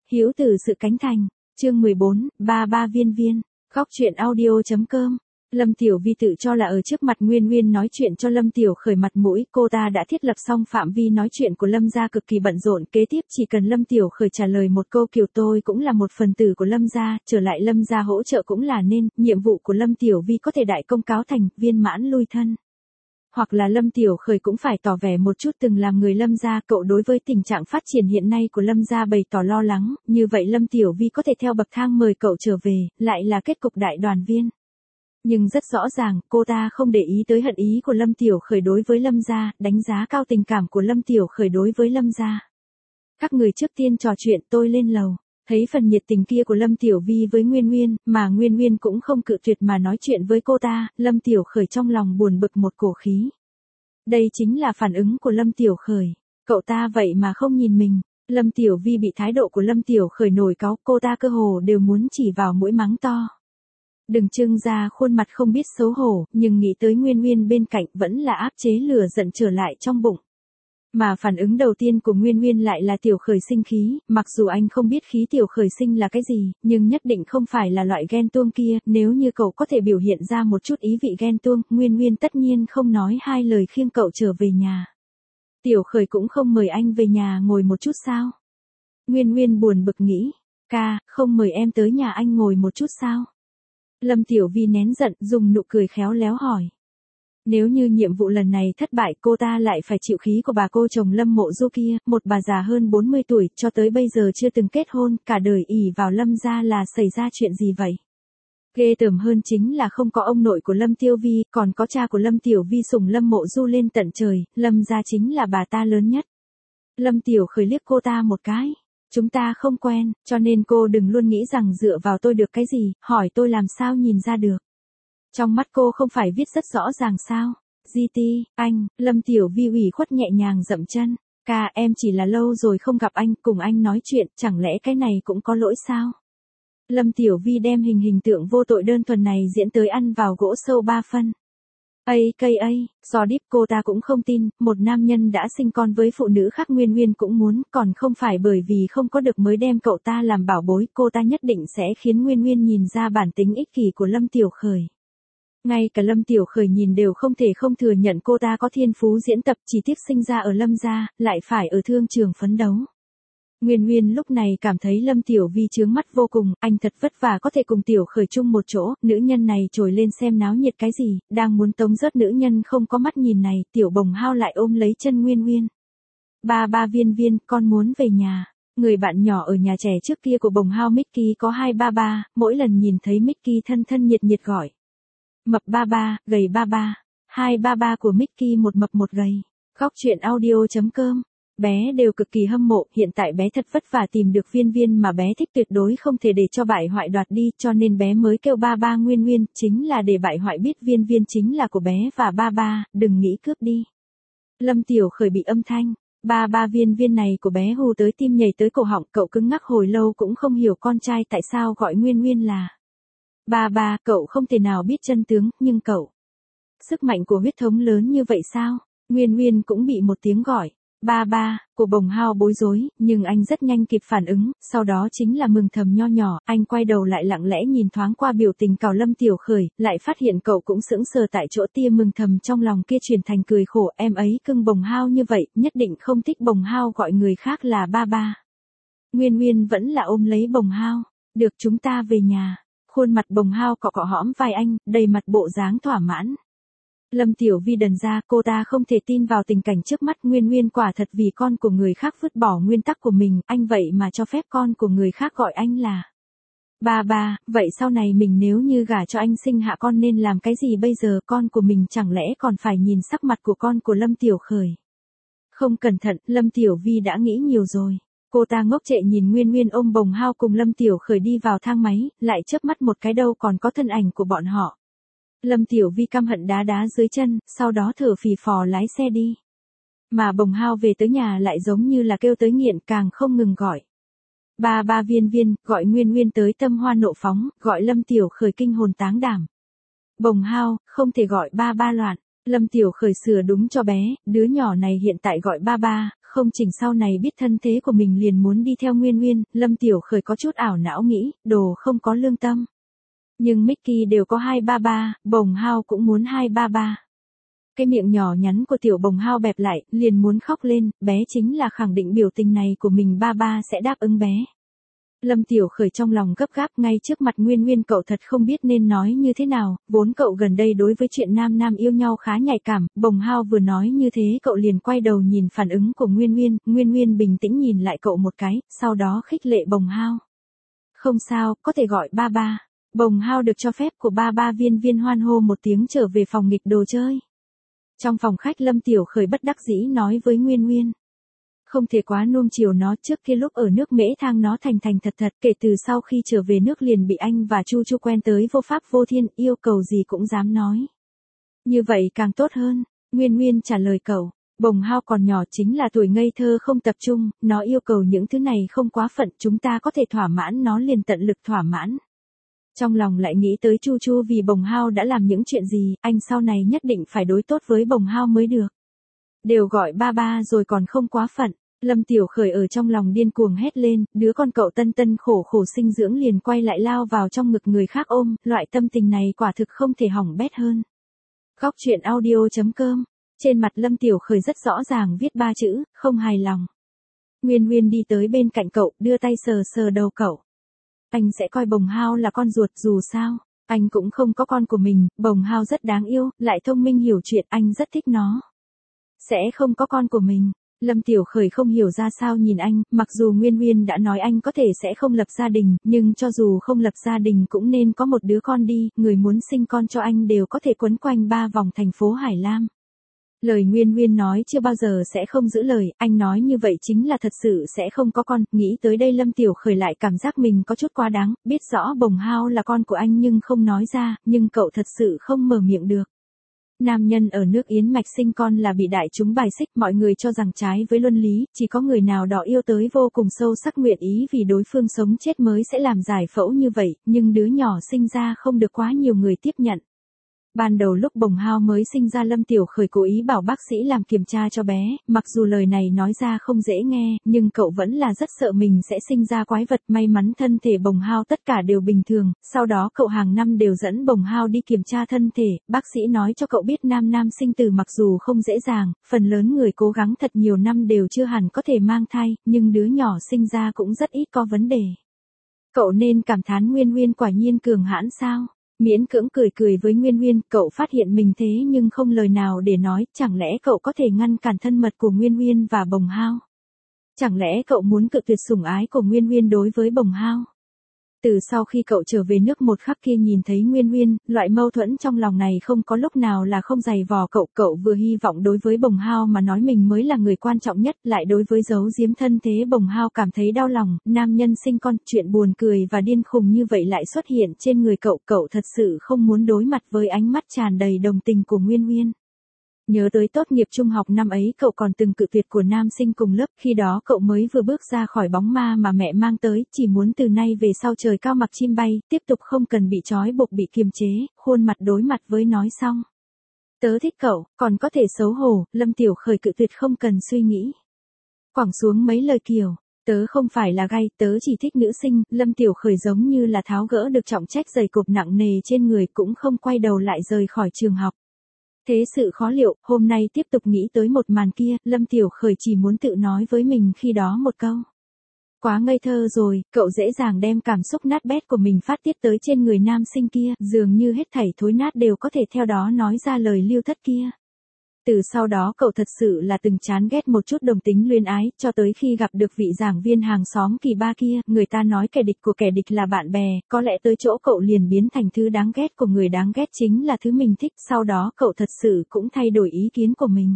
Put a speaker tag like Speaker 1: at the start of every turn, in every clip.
Speaker 1: Hiếu từ sự cánh thành. Chương 14, ba ba viên viên. Góc truyện audio.com. Lâm Tiểu Vi tự cho là ở trước mặt Nguyên Nguyên nói chuyện cho Lâm Tiểu Khởi mặt mũi, cô ta đã thiết lập xong phạm vi nói chuyện của Lâm gia cực kỳ bận rộn, kế tiếp chỉ cần Lâm Tiểu Khởi trả lời một câu kiểu tôi cũng là một phần tử của Lâm gia, trở lại Lâm gia hỗ trợ cũng là nên, nhiệm vụ của Lâm Tiểu Vi có thể đại công cáo thành, viên mãn lui thân. Hoặc là Lâm Tiểu Khởi cũng phải tỏ vẻ một chút từng làm người Lâm gia, cậu đối với tình trạng phát triển hiện nay của Lâm gia bày tỏ lo lắng, như vậy Lâm Tiểu Vi có thể theo bậc thang mời cậu trở về, lại là kết cục đại đoàn viên. Nhưng rất rõ ràng, cô ta không để ý tới hận ý của Lâm Tiểu Khởi đối với Lâm gia, đánh giá cao tình cảm của Lâm Tiểu Khởi đối với Lâm gia. Các người trước tiên trò chuyện, tôi lên lầu. Thấy phần nhiệt tình kia của Lâm Tiểu Vi với Nguyên Nguyên, mà Nguyên Nguyên cũng không cự tuyệt mà nói chuyện với cô ta, Lâm Tiểu Khởi trong lòng buồn bực một cổ khí. Đây chính là phản ứng của Lâm Tiểu Khởi. Cậu ta vậy mà không nhìn mình. Lâm Tiểu Vi bị thái độ của Lâm Tiểu Khởi nổi cáu, cô ta cơ hồ đều muốn chỉ vào mũi mắng to. Đừng trưng ra khuôn mặt không biết xấu hổ, nhưng nghĩ tới Nguyên Nguyên bên cạnh vẫn là áp chế lửa giận trở lại trong bụng. Mà phản ứng đầu tiên của Nguyên Nguyên lại là Tiểu Khởi sinh khí, mặc dù anh không biết khí Tiểu Khởi sinh là cái gì, nhưng nhất định không phải là loại ghen tuông kia, nếu như cậu có thể biểu hiện ra một chút ý vị ghen tuông, Nguyên Nguyên tất nhiên không nói hai lời khiêng cậu trở về nhà. Tiểu Khởi cũng không mời anh về nhà ngồi một chút sao? Nguyên Nguyên buồn bực nghĩ, ca, không mời em tới nhà anh ngồi một chút sao? Lâm Tiểu Vi nén giận, dùng nụ cười khéo léo hỏi. Nếu như nhiệm vụ lần này thất bại, cô ta lại phải chịu khí của bà cô chồng Lâm Mộ Du kia, một bà già hơn 40 tuổi, cho tới bây giờ chưa từng kết hôn, cả đời ỷ vào Lâm gia là xảy ra chuyện gì vậy? Ghê tởm hơn chính là không có ông nội của Lâm Tiêu Vi, còn có cha của Lâm Tiểu Vi sủng Lâm Mộ Du lên tận trời, Lâm gia chính là bà ta lớn nhất. Lâm Tiểu Khởi liếc cô ta một cái. Chúng ta không quen, cho nên cô đừng luôn nghĩ rằng dựa vào tôi được cái gì, hỏi tôi làm sao nhìn ra được. Trong mắt cô không phải viết rất rõ ràng sao? GT, anh, Lâm Tiểu Vi ủy khuất nhẹ nhàng dậm chân. Ca, em chỉ là lâu rồi không gặp anh, cùng anh nói chuyện, chẳng lẽ cái này cũng có lỗi sao? Lâm Tiểu Vi đem hình tượng vô tội đơn thuần này diễn tới ăn vào gỗ sâu 3 phân. AKA, so deep cô ta cũng không tin, một nam nhân đã sinh con với phụ nữ khác Nguyên Nguyên cũng muốn, còn không phải bởi vì không có được mới đem cậu ta làm bảo bối, cô ta nhất định sẽ khiến Nguyên Nguyên nhìn ra bản tính ích kỷ của Lâm Tiểu Khởi. Ngay cả Lâm Tiểu Khởi nhìn đều không thể không thừa nhận cô ta có thiên phú diễn tập, chỉ tiếc sinh ra ở Lâm gia, lại phải ở thương trường phấn đấu. Nguyên Nguyên lúc này cảm thấy Lâm Tiểu Vi chướng mắt vô cùng, anh thật vất vả có thể cùng Tiểu Khởi chung một chỗ, nữ nhân này trồi lên xem náo nhiệt cái gì, đang muốn tống rớt nữ nhân không có mắt nhìn này, Tiểu Bồng Hao lại ôm lấy chân Nguyên Nguyên. Ba viên viên, con muốn về nhà. Người bạn nhỏ ở nhà trẻ trước kia của Bồng Hao Mickey có hai ba, mỗi lần nhìn thấy Mickey thân thân nhiệt nhiệt gọi. Mập ba, gầy ba. Hai ba của Mickey một mập một gầy. Góc truyện audio.com. Bé đều cực kỳ hâm mộ, hiện tại bé thật vất vả tìm được viên viên mà bé thích, tuyệt đối không thể để cho bại hoại đoạt đi, cho nên bé mới kêu ba Nguyên Nguyên, chính là để bại hoại biết viên viên chính là của bé và ba, đừng nghĩ cướp đi. Lâm Tiểu Khởi bị âm thanh, ba viên viên này của bé hù tới tim nhảy tới cổ họng, cậu cứng ngắc hồi lâu cũng không hiểu con trai tại sao gọi Nguyên Nguyên là ba, cậu không thể nào biết chân tướng, nhưng cậu, sức mạnh của huyết thống lớn như vậy sao? Nguyên Nguyên cũng bị một tiếng gọi. Ba, của Bồng Hao bối rối, nhưng anh rất nhanh kịp phản ứng, sau đó chính là mừng thầm nho nhỏ, anh quay đầu lại lặng lẽ nhìn thoáng qua biểu tình cào Lâm Tiểu Khởi, lại phát hiện cậu cũng sững sờ tại chỗ, tia mừng thầm trong lòng kia chuyển thành cười khổ, em ấy cưng Bồng Hao như vậy, nhất định không thích Bồng Hao gọi người khác là ba. Nguyên Nguyên vẫn là ôm lấy Bồng Hao, được chúng ta về nhà, khuôn mặt Bồng Hao cọ cọ hõm vai anh, đầy mặt bộ dáng thỏa mãn. Lâm Tiểu Vi đần ra, cô ta không thể tin vào tình cảnh trước mắt, Nguyên Nguyên quả thật vì con của người khác vứt bỏ nguyên tắc của mình, anh vậy mà cho phép con của người khác gọi anh là ba, vậy sau này mình nếu như gả cho anh sinh hạ con nên làm cái gì bây giờ, con của mình chẳng lẽ còn phải nhìn sắc mặt của con của Lâm Tiểu Khởi. Không cẩn thận, Lâm Tiểu Vi đã nghĩ nhiều rồi. Cô ta ngốc trệ nhìn Nguyên Nguyên ôm Bồng Hao cùng Lâm Tiểu Khởi đi vào thang máy, lại chớp mắt một cái đâu còn có thân ảnh của bọn họ. Lâm Tiểu Vi căm hận đá dưới chân, sau đó thở phì phò lái xe đi. Mà Bồng Hao về tới nhà lại giống như là kêu tới nghiện, càng không ngừng gọi. Ba viên, gọi Nguyên Nguyên tới tâm hoa nộ phóng, gọi Lâm Tiểu Khởi kinh hồn táng đảm. Bồng Hao, không thể gọi ba loạn. Lâm Tiểu Khởi sửa đúng cho bé, đứa nhỏ này hiện tại gọi ba ba, không chừng sau này biết thân thế của mình liền muốn đi theo Nguyên Nguyên, Lâm Tiểu Khởi có chút ảo não nghĩ, đồ không có lương tâm. Nhưng Mickey đều có hai ba ba, Bồng Hao cũng muốn hai ba ba. Cái miệng nhỏ nhắn của tiểu Bồng Hao bẹp lại, liền muốn khóc lên, bé chính là khẳng định biểu tình này của mình ba ba sẽ đáp ứng bé. Lâm Tiểu Khởi trong lòng gấp gáp ngay trước mặt Nguyên Nguyên cậu thật không biết nên nói như thế nào, vốn cậu gần đây đối với chuyện nam nam yêu nhau khá nhạy cảm, Bồng Hao vừa nói như thế cậu liền quay đầu nhìn phản ứng của Nguyên Nguyên bình tĩnh nhìn lại cậu một cái, sau đó khích lệ Bồng Hao. Không sao, có thể gọi ba ba. Bồng Hao được cho phép của ba ba Viên hoan hô một tiếng trở về phòng nghịch đồ chơi. Trong phòng khách Lâm Tiểu Khởi bất đắc dĩ nói với Nguyên. Không thể quá nuông chiều nó, trước kia lúc ở nước Mễ Thang nó thành thật, kể từ sau khi trở về nước liền bị anh và Chu quen tới vô pháp vô thiên, yêu cầu gì cũng dám nói. Như vậy càng tốt hơn, Nguyên trả lời cậu, Bồng Hao còn nhỏ chính là tuổi ngây thơ không tập trung, nó yêu cầu những thứ này không quá phận, chúng ta có thể thỏa mãn nó liền tận lực thỏa mãn. Trong lòng lại nghĩ tới Chu vì Bồng Hao đã làm những chuyện gì, anh sau này nhất định phải đối tốt với Bồng Hao mới được. Đều gọi ba ba rồi còn không quá phận, Lâm Tiểu Khởi ở trong lòng điên cuồng hét lên, đứa con cậu tân khổ sinh dưỡng liền quay lại lao vào trong ngực người khác ôm, loại tâm tình này quả thực không thể hỏng bét hơn. Góc truyện audio.com, trên mặt Lâm Tiểu Khởi rất rõ ràng viết ba chữ, không hài lòng. Nguyên đi tới bên cạnh cậu, đưa tay sờ đầu cậu. Anh sẽ coi Bồng Hao là con ruột dù sao, anh cũng không có con của mình, Bồng Hao rất đáng yêu, lại thông minh hiểu chuyện, anh rất thích nó. Sẽ không có con của mình. Lâm Tiểu Khởi không hiểu ra sao nhìn anh, mặc dù Nguyên đã nói anh có thể sẽ không lập gia đình, nhưng cho dù không lập gia đình cũng nên có một đứa con đi, người muốn sinh con cho anh đều có thể quấn quanh 3 vòng thành phố Hải Lam. Lời Nguyên nói chưa bao giờ sẽ không giữ lời, anh nói như vậy chính là thật sự sẽ không có con, nghĩ tới đây Lâm Tiểu Khởi lại cảm giác mình có chút quá đáng, biết rõ Bồng Hao là con của anh nhưng không nói ra, nhưng cậu thật sự không mở miệng được. Nam nhân ở nước Yến Mạch sinh con là bị đại chúng bài xích, mọi người cho rằng trái với luân lý, chỉ có người nào đó yêu tới vô cùng sâu sắc nguyện ý vì đối phương sống chết mới sẽ làm giải phẫu như vậy, nhưng đứa nhỏ sinh ra không được quá nhiều người tiếp nhận. Ban đầu lúc Bồng Hao mới sinh ra Lâm Tiểu Khởi cố ý bảo bác sĩ làm kiểm tra cho bé, mặc dù lời này nói ra không dễ nghe, nhưng cậu vẫn là rất sợ mình sẽ sinh ra quái vật, may mắn thân thể Bồng Hao tất cả đều bình thường, sau đó cậu hàng năm đều dẫn Bồng Hao đi kiểm tra thân thể, bác sĩ nói cho cậu biết nam sinh tử mặc dù không dễ dàng, phần lớn người cố gắng thật nhiều năm đều chưa hẳn có thể mang thai, nhưng đứa nhỏ sinh ra cũng rất ít có vấn đề. Cậu nên cảm thán Nguyên quả nhiên cường hãn sao? Miễn cưỡng cười với Nguyên, cậu phát hiện mình thế nhưng không lời nào để nói, chẳng lẽ cậu có thể ngăn cản thân mật của Nguyên và Bồng Hao? Chẳng lẽ cậu muốn cự tuyệt sủng ái của Nguyên đối với Bồng Hao? Từ sau khi cậu trở về nước một khắc kia nhìn thấy Nguyên, loại mâu thuẫn trong lòng này không có lúc nào là không dày vò cậu vừa hy vọng đối với Bồng Hao mà nói mình mới là người quan trọng nhất, lại đối với giấu giếm thân thế Bồng Hao cảm thấy đau lòng, nam nhân sinh con, chuyện buồn cười và điên khùng như vậy lại xuất hiện trên người cậu thật sự không muốn đối mặt với ánh mắt tràn đầy đồng tình của Nguyên. Nhớ tới tốt nghiệp trung học năm ấy cậu còn từng cự tuyệt của nam sinh cùng lớp, khi đó cậu mới vừa bước ra khỏi bóng ma mà mẹ mang tới, chỉ muốn từ nay về sau trời cao mặc chim bay, tiếp tục không cần bị trói buộc bị kiềm chế, khuôn mặt đối mặt với nói xong. Tớ thích cậu, còn có thể xấu hổ, Lâm Tiểu Khởi cự tuyệt không cần suy nghĩ. Quẳng xuống mấy lời kiểu, tớ không phải là gay, tớ chỉ thích nữ sinh, Lâm Tiểu Khởi giống như là tháo gỡ được trọng trách dày cộp nặng nề trên người cũng không quay đầu lại rời khỏi trường học. Thế sự khó liệu, hôm nay tiếp tục nghĩ tới một màn kia, Lâm Tiểu Khởi chỉ muốn tự nói với mình khi đó một câu. Quá ngây thơ rồi, cậu dễ dàng đem cảm xúc nát bét của mình phát tiết tới trên người nam sinh kia, dường như hết thảy thối nát đều có thể theo đó nói ra lời lưu thất kia. Từ sau đó cậu thật sự là từng chán ghét một chút đồng tính luyến ái, cho tới khi gặp được vị giảng viên hàng xóm kỳ ba kia, người ta nói kẻ địch của kẻ địch là bạn bè, có lẽ tới chỗ cậu liền biến thành thứ đáng ghét của người đáng ghét chính là thứ mình thích, sau đó cậu thật sự cũng thay đổi ý kiến của mình.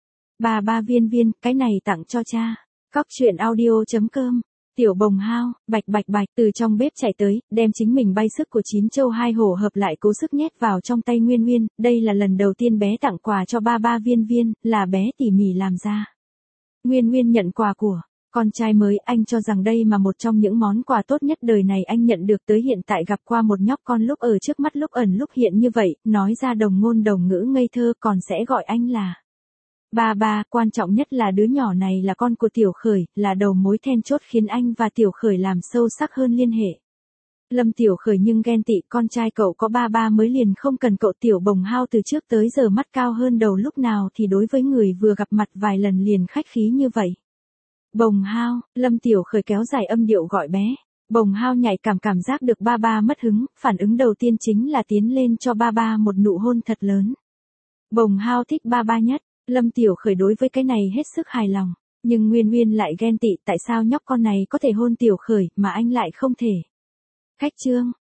Speaker 1: Ba Viên, cái này tặng cho cha. Góc truyện audio.com. Tiểu Bồng Hao, bạch từ trong bếp chạy tới, đem chính mình bay sức của 9 châu 2 hổ hợp lại cố sức nhét vào trong tay Nguyên, đây là lần đầu tiên bé tặng quà cho ba Viên, là bé tỉ mỉ làm ra. Nguyên nhận quà của Con trai mới, anh cho rằng đây mà một trong những món quà tốt nhất đời này anh nhận được, tới hiện tại gặp qua một nhóc con lúc ở trước mắt lúc ẩn lúc hiện như vậy, nói ra đồng ngôn đồng ngữ ngây thơ, còn sẽ gọi anh là ba ba. Quan trọng nhất là đứa nhỏ này là con của Tiểu Khởi, là đầu mối then chốt khiến anh và Tiểu Khởi làm sâu sắc hơn liên hệ. Lâm Tiểu Khởi nhưng ghen tị, con trai cậu có ba ba mới liền không cần cậu. Tiểu Bồng Hao từ trước tới giờ mắt cao hơn đầu, lúc nào thì đối với người vừa gặp mặt vài lần liền khách khí như vậy. Bồng Hao, Lâm Tiểu Khởi kéo dài âm điệu gọi bé. Bồng Hao nhạy cảm giác được ba ba mất hứng, phản ứng đầu tiên chính là tiến lên cho ba ba một nụ hôn thật lớn. Bồng Hao thích ba ba nhất, Lâm Tiểu Khởi đối với cái này hết sức hài lòng, nhưng Nguyên Nguyên lại ghen tị, tại sao nhóc con này có thể hôn Tiểu Khởi mà anh lại không thể. Khách trương,